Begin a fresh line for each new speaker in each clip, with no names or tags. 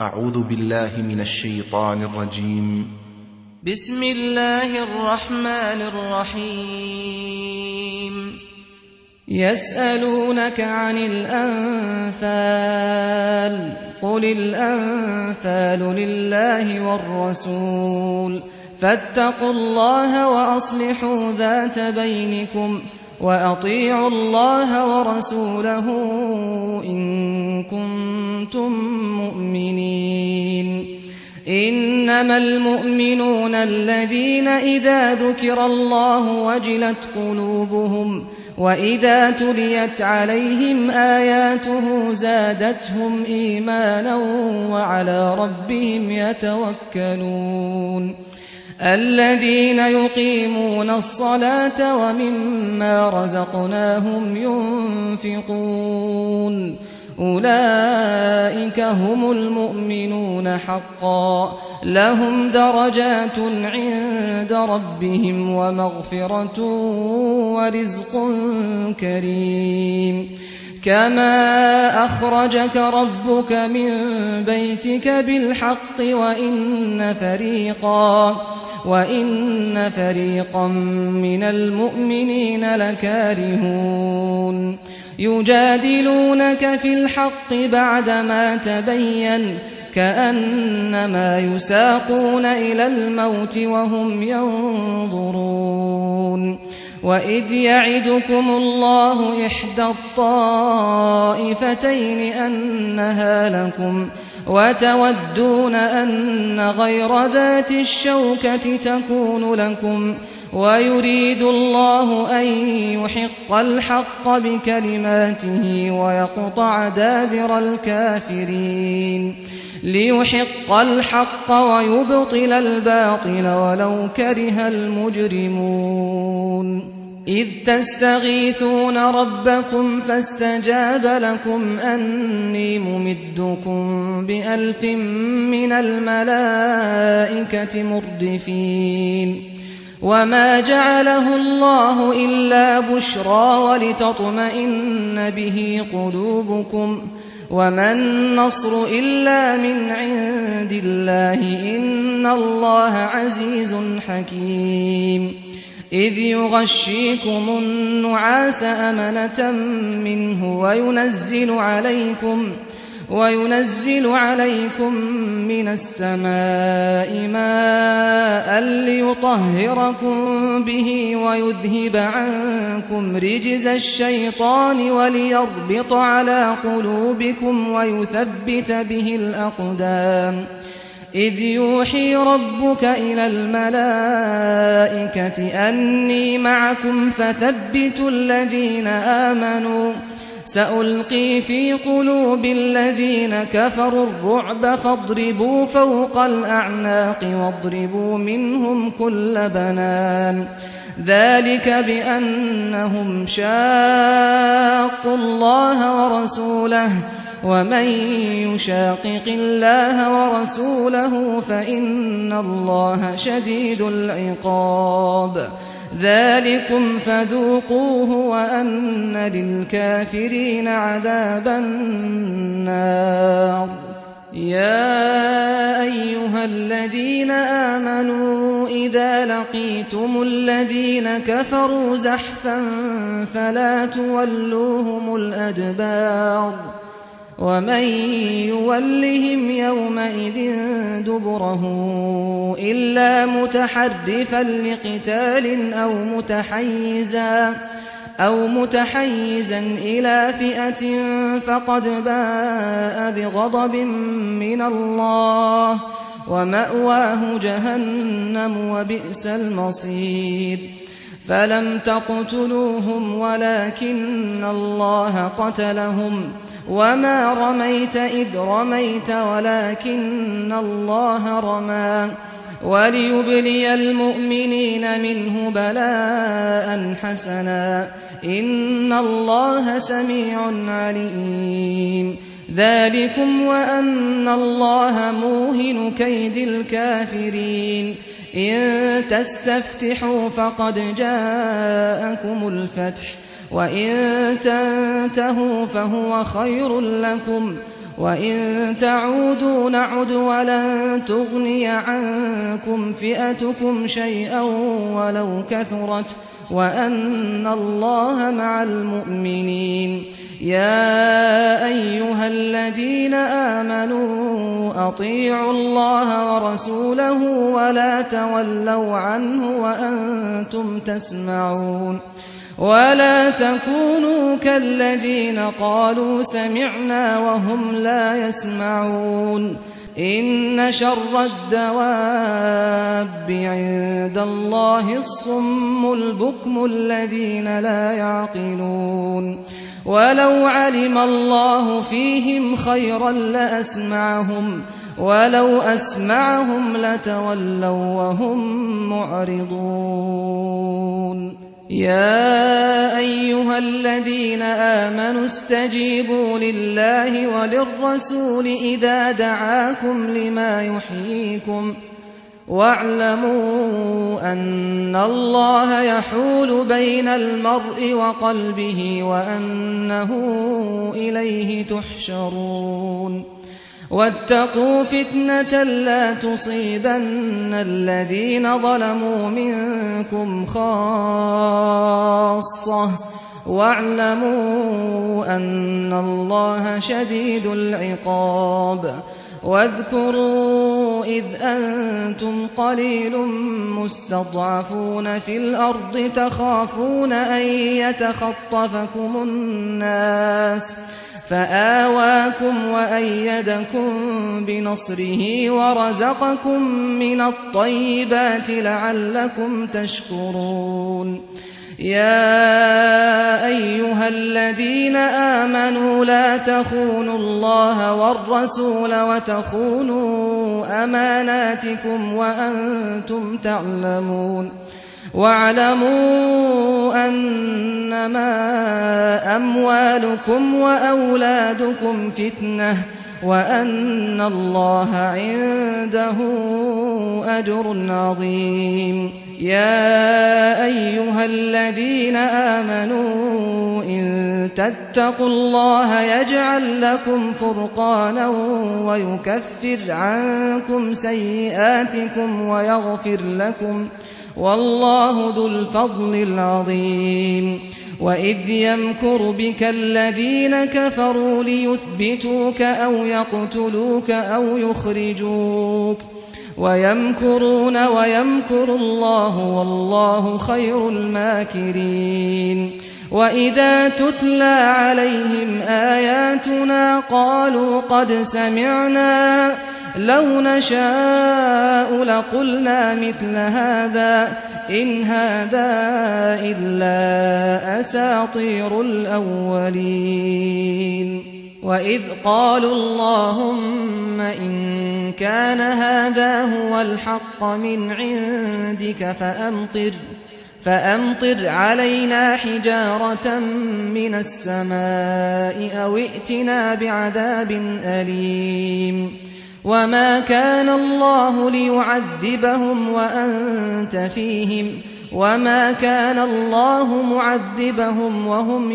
أعوذ بالله من الشيطان الرجيم.
بسم الله الرحمن الرحيم. يسألونك عن الأنفال قل الأنفال لله والرسول فاتقوا الله وأصلحوا ذات بينكم وأطيعوا الله ورسوله إن كنتم مؤمنين. إنما المؤمنون الذين إذا ذكر الله وجلت قلوبهم وإذا تليت عليهم آياته زادتهم إيمانا وعلى ربهم يتوكلون. الذين يقيمون الصلاة ومما رزقناهم ينفقون أولئك هم المؤمنون حقا لهم درجات عند ربهم ومغفرة ورزق كريم. كما أخرجك ربك من بيتك بالحق وإن فريقا من المؤمنين لكارهون. يجادلونك في الحق بعدما تبين كأنما يساقون إلى الموت وهم ينظرون. وإذ يعدكم الله إحدى الطائفتين أنها لكم وتودون أن غير ذات الشوكة تكون لكم ويريد الله أن يحق الحق بكلماته ويقطع دابر الكافرين ليحق الحق ويبطل الباطل ولو كره المجرمون. إذ تستغيثون ربكم فاستجاب لكم أني ممدكم ب1000 من الملائكة مردفين. وما جعله الله إلا بشرى ولتطمئن به قلوبكم وما النصر إلا من عند الله إن الله عزيز حكيم. إذ يغشيكم النعاس أمنة منه وينزل عليكم من السماء ماء ليطهركم به ويذهب عنكم رجز الشيطان وليربط على قلوبكم ويثبت به الأقدام. إذ يوحي ربك إلى الملائكة أني معكم فثبتوا الذين آمنوا سألقي في قلوب الذين كفروا الرعب فاضربوا فوق الأعناق واضربوا منهم كل بنان. ذلك بأنهم شاقوا الله ورسوله ومن يشاقق الله ورسوله فإن الله شديد العقاب. ذلكم فذوقوه وأن للكافرين عذاب النار. يا أيها الذين آمنوا إذا لقيتم الذين كفروا زحفا فلا تولوهم الأدبار ومن يولهم يومئذ دبره إلا متحرفا لقتال أو متحيزا إلى فئة فقد باء بغضب من الله ومأواه جهنم وبئس المصير. فلم تقتلوهم ولكن الله قتلهم وما رميت إذ رميت ولكن الله رمى وليبلي المؤمنين منه بلاء حسنا إن الله سميع عليم. ذلكم وأن الله موهن كيد الكافرين. إن تستفتحوا فقد جاءكم الفتح وإن تنتهوا فهو خير لكم وإن تعودوا نعد ولن تغني عنكم فئتكم شيئا ولو كثرت وأن الله مع المؤمنين يا أيها الذين آمنوا أطيعوا الله ورسوله ولا تولوا عنه وأنتم تسمعون ولا تكونوا كالذين قالوا سمعنا وهم لا يسمعون إن شر الدواب عند الله الصم البكم الذين لا يعقلون ولو علم الله فيهم خيرا لأسمعهم ولو أسمعهم لتولوا وهم معرضون يا أيها الذين آمنوا استجيبوا لله وللرسول إذا دعاكم لما يحييكم واعلموا أن الله يحول بين المرء وقلبه وأنه إليه تحشرون واتقوا فتنة لا تصيبن الذين ظلموا منكم خاصة واعلموا أن الله شديد العقاب واذكروا إذ أنتم قليل مستضعفون في الأرض تخافون أن يتخطفكم الناس فآواكم وأيدكم بنصره ورزقكم من الطيبات لعلكم تشكرون يا أيها الذين آمنوا لا تخونوا الله والرسول وتخونوا أماناتكم وأنتم تعلمون واعلموا أنما أموالكم وأولادكم فتنة وأن الله عنده أجر عظيم يا أيها الذين آمنوا إن تتقوا الله يجعل لكم فرقانا ويكفر عنكم سيئاتكم ويغفر لكم والله ذو الفضل العظيم وإذ يمكر بك الذين كفروا ليثبتوك أو يقتلوك أو يخرجوك ويمكرون ويمكر الله والله خير الماكرين وإذا تتلى عليهم آياتنا قالوا قد سمعنا لو نشاء لقلنا مثل هذا إن هذا إلا أساطير الأولين وإذ قالوا اللهم إن كان هذا هو الحق من عندك فأمطر علينا حجارة من السماء أو ائتنا بعذاب أليم وما كان الله ليعذبهم وأنت فيهم وما كان الله معذبهم وهم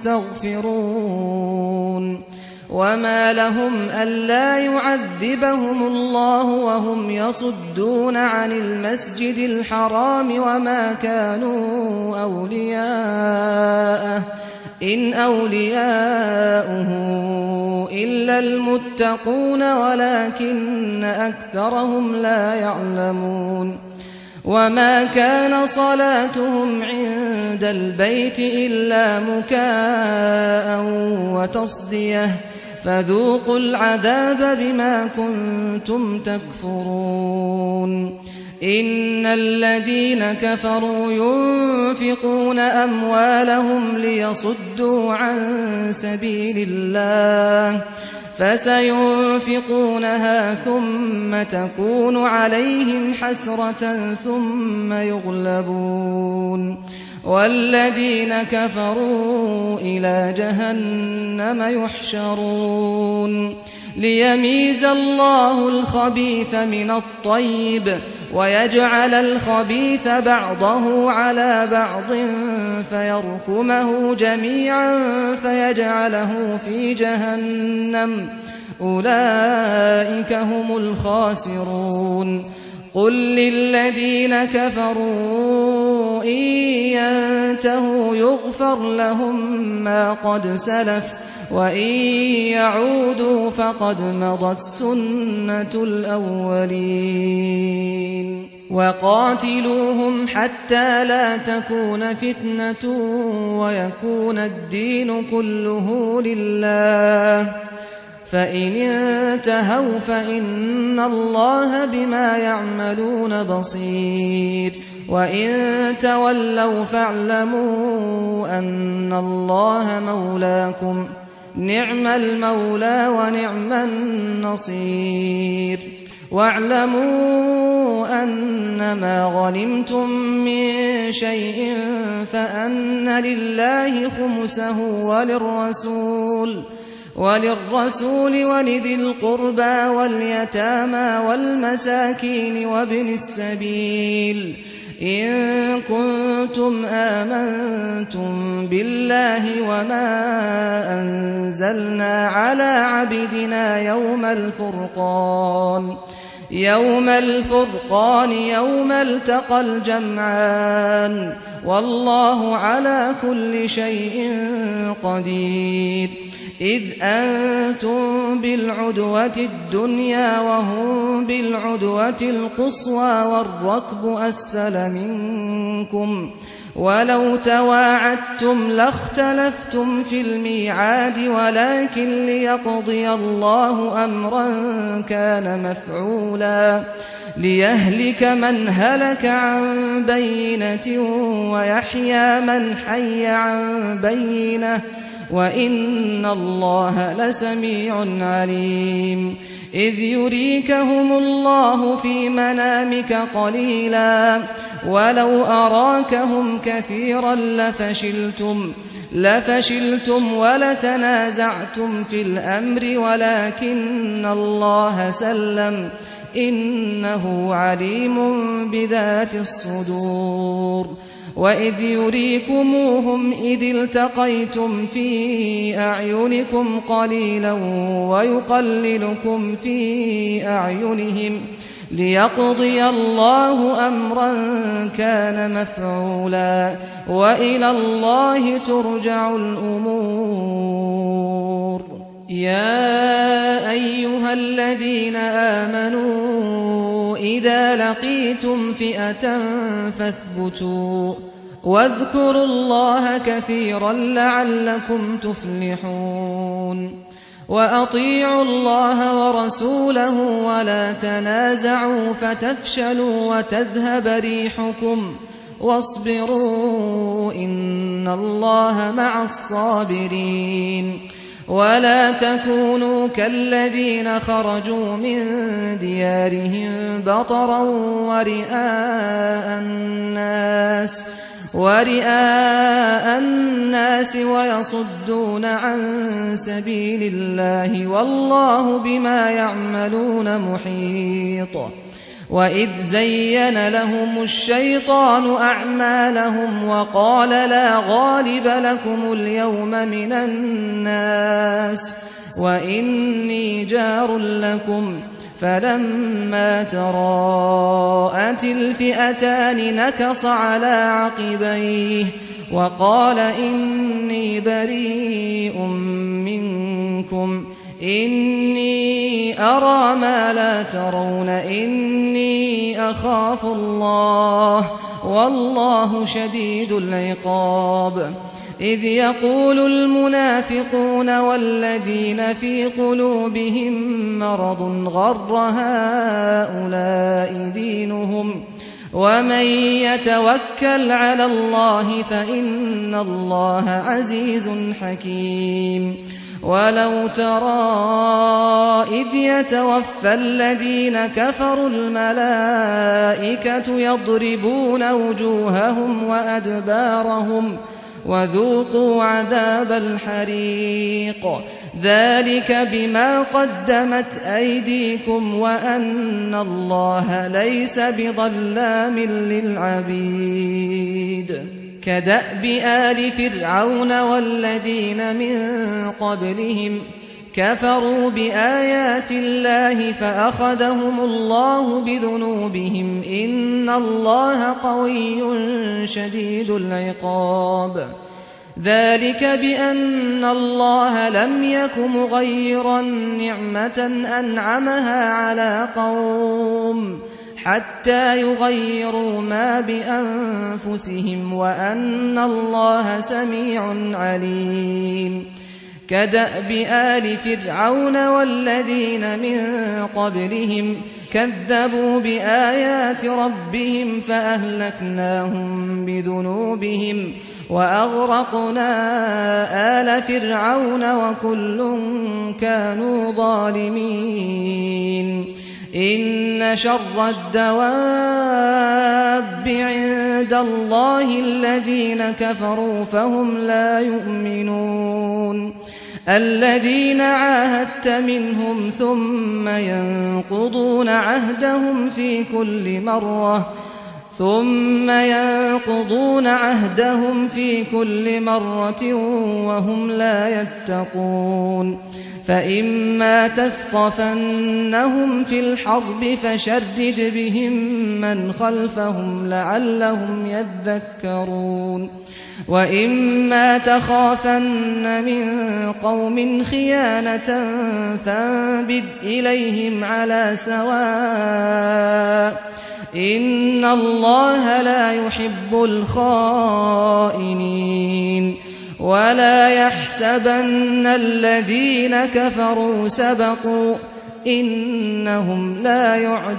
يستغفرون وما لهم ألا يعذبهم الله وهم يصدون عن المسجد الحرام وما كانوا أولياءه إن أولياؤه إلا المتقون ولكن أكثرهم لا يعلمون وما كان صلاتهم عند البيت إلا مكاء وتصدية فذوقوا العذاب بما كنتم تكفرون إن الذين كفروا ينفقون أموالهم ليصدوا عن سبيل الله فسينفقونها ثم تكون عليهم حسرة ثم يغلبون والذين كفروا إلى جهنم يحشرون ليميز الله الخبيث من الطيب ويجعل الخبيث بعضه على بعض فيركمه جميعا فيجعله في جهنم أولئك هم الخاسرون قل للذين كفروا إن ينتهوا يغفر لهم ما قد سلف وإن يعودوا فقد مضت سنة الأولين وقاتلوهم حتى لا تكون فتنة ويكون الدين كله لله فإن انتهوا فإن الله بما يعملون بصير وإن تولوا فاعلموا أن الله مولاكم نعم المولى ونعم النصير واعلموا أنما غنمتم من شيء فأن لله خمسه وللرسول ولذي القربى واليتامى والمساكين وابن السبيل إن كنتم آمنتم بالله وما أنزلنا على عبدنا يوم الفرقان يوم التقى الجمعان والله على كل شيء قدير إذ أنتم بالعدوة الدنيا وهم بالعدوة القصوى والركب أسفل منكم ولو تواعدتم لاختلفتم في الميعاد ولكن ليقضي الله أمرا كان مفعولا ليهلك من هلك عن بينة ويحيى من حي عن بينة وإن الله لسميع عليم إذ يريكهم الله في منامك قليلا ولو أراكهم كثيرا لفشلتم ولتنازعتم في الأمر ولكن الله سلم إنه عليم بذات الصدور وإذ يريكموهم إذ التقيتم في أعينكم قليلا ويقللكم في أعينهم ليقضي الله أمرا كان مفعولا وإلى الله ترجع الأمور يا أيها الذين آمنوا إذا لقيتم فئة فاثبتوا واذكروا الله كثيرا لعلكم تفلحون وأطيعوا الله ورسوله ولا تنازعوا فتفشلوا وتذهب ريحكم واصبروا إن الله مع الصابرين ولا تكونوا كالذين خرجوا من ديارهم بطرا ورئاء الناس ويصدون عن سبيل الله والله بما يعملون محيط وإذ زين لهم الشيطان أعمالهم وقال لا غالب لكم اليوم من الناس وإني جار لكم فلما تراءت الفئتان نكص على عقبيه وقال إني بريء منكم إني أرى ما لا ترون إني أخاف الله والله شديد العقاب إذ يقول المنافقون والذين في قلوبهم مرض غر هؤلاء دينهم ومن يتوكل على الله فإن الله عزيز حكيم ولو ترى إذ يتوفى الذين كفروا الملائكة يضربون وجوههم وأدبارهم وذوقوا عذاب الحريق ذلك بما قدمت أيديكم وأن الله ليس بظلام للعبيد كدأب آل فرعون والذين من قبلهم كفروا بآيات الله فأخذهم الله بذنوبهم إن الله قوي شديد العقاب ذلك بأن الله لم يك مغيرا نعمة أنعمها على قوم حتى يغيروا ما بأنفسهم وأن الله سميع عليم كدأب آل فرعون والذين من قبلهم كذبوا بآيات ربهم فأهلكناهم بذنوبهم وأغرقنا آل فرعون وكل كانوا ظالمين إن شر الدواب عند الله الذين كفروا فهم لا يؤمنون الذين عاهدت منهم ثم ينقضون عهدهم في كل مرة وهم لا يتقون فإما تثقفنهم في الحرب فشرد بهم من خلفهم لعلهم يذكرون وإما تخافن من قوم خيانة فانبذ إليهم على سواء إن الله لا يحب الخائنين ولا يحسبن الذين كفروا سبقوا إنهم لا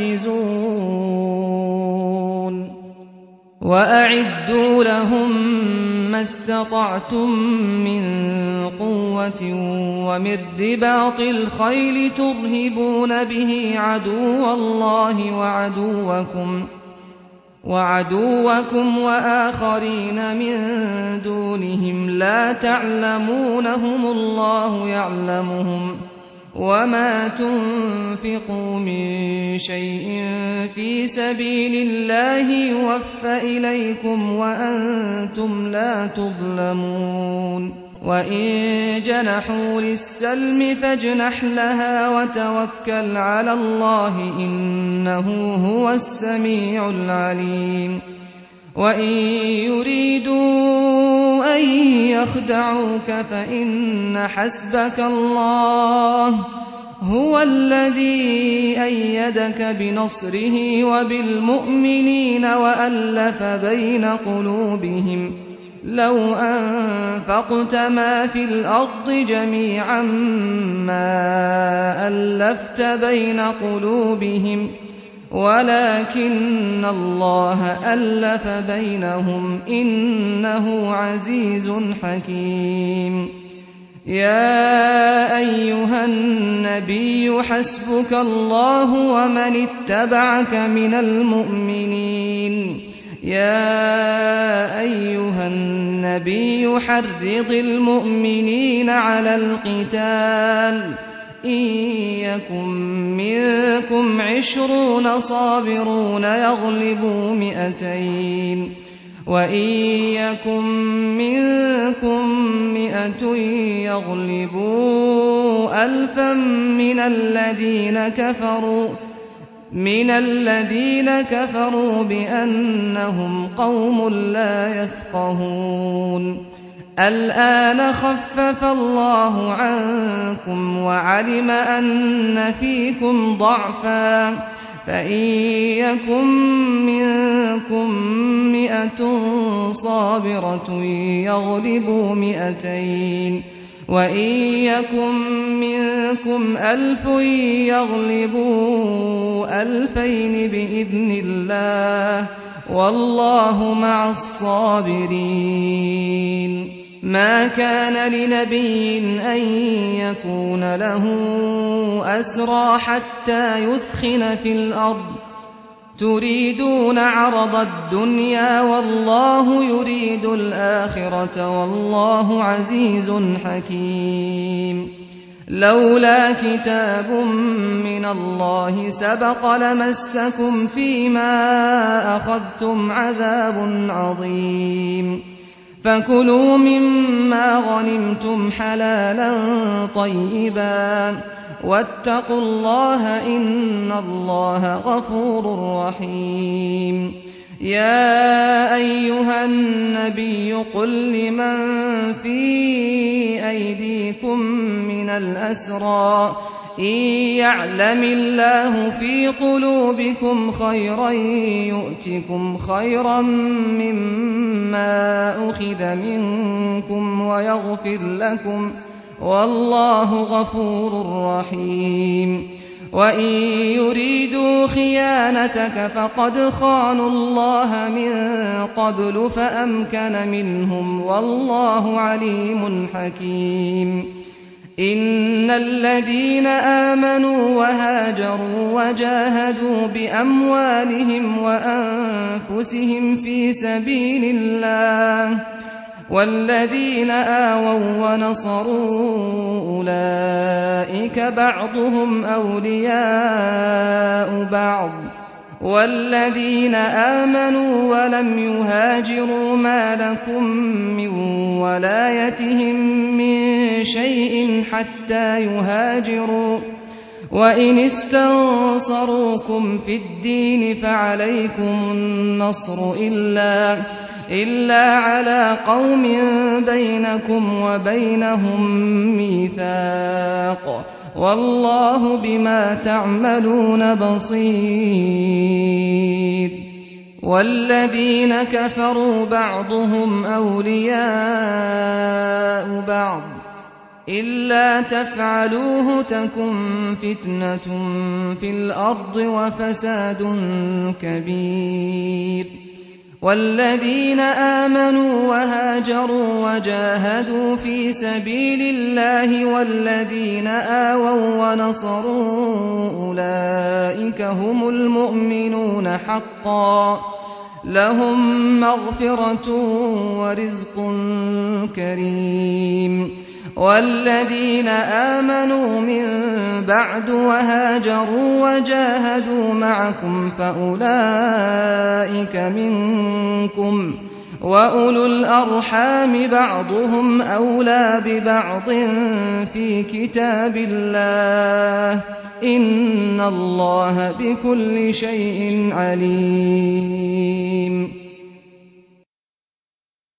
يعجزون وأعدوا لهم ما استطعتم من قوة ومن رباط الخيل ترهبون به عدو الله وعدوكم وآخرين من دونهم لا تعلمونهم الله يعلمهم وما تنفقوا من شيء في سبيل الله يوفى إليكم وأنتم لا تظلمون وإن جنحوا للسلم فاجنح لها وتوكل على الله إنه هو السميع العليم وإن يريدوا أن يخدعوك فإن حسبك الله هو الذي أيدك بنصره وبالمؤمنين وألف بين قلوبهم لو أنفقت ما في الأرض جميعا ما ألفت بين قلوبهم ولكن الله ألف بينهم إنه عزيز حكيم يا أيها النبي حسبك الله ومن اتبعك من المؤمنين يا أيها النبي حرض المؤمنين على القتال إن يكن منكم 20 صابرون يغلبوا 200 وإن يكن منكم 100 يغلبوا 1000 من الذين كفروا بأنهم قوم لا يفقهون الآن خفف الله عنكم وعلم أن فيكم ضعفا فإن يكن منكم 100 صابرة يغلبوا 200 وإن يكن منكم 1000 يغلبوا 2000 بإذن الله والله مع الصابرين ما كان لنبي أن يكون له أسرى حتى يثخن في الأرض تريدون عرض الدنيا والله يريد الآخرة والله عزيز حكيم لولا كتاب من الله سبق لمسكم فيما أخذتم عذاب عظيم فكلوا مما غنمتم حلالا طيبا واتقوا الله إن الله غفور رحيم. يا أيها النبي قل لمن في أيديكم من الأسرى إن يعلم الله في قلوبكم خيرا يؤتكم خيرا مما أخذ منكم ويغفر لكم والله غفور رحيم. وإن يريدوا خيانتك فقد خانوا الله من قبل فأمكن منهم والله عليم حكيم. إن الذين آمنوا وهاجروا وجاهدوا بأموالهم وأنفسهم في سبيل الله والذين آووا ونصروا أولئك بعضهم أولياء بعض والذين آمنوا ولم يهاجروا ما لكم من ولايتهم من شيء حتى يهاجروا وإن استنصروكم في الدين فعليكم النصر إلا على قوم بينكم وبينهم ميثاق والله بما تعملون بصير. والذين كفروا بعضهم أولياء بعض إلا تفعلوه تكن فتنة في الأرض وفساد كبير. والذين آمنوا وهاجروا وجاهدوا في سبيل الله والذين آووا ونصروا أولئك هم المؤمنون حقا لهم مغفرة ورزق كريم. والذين آمنوا من بعد وهاجروا وجاهدوا معكم فأولئك منكم وأولو الأرحام بعضهم أولى ببعض في كتاب الله إن الله بكل شيء عليم.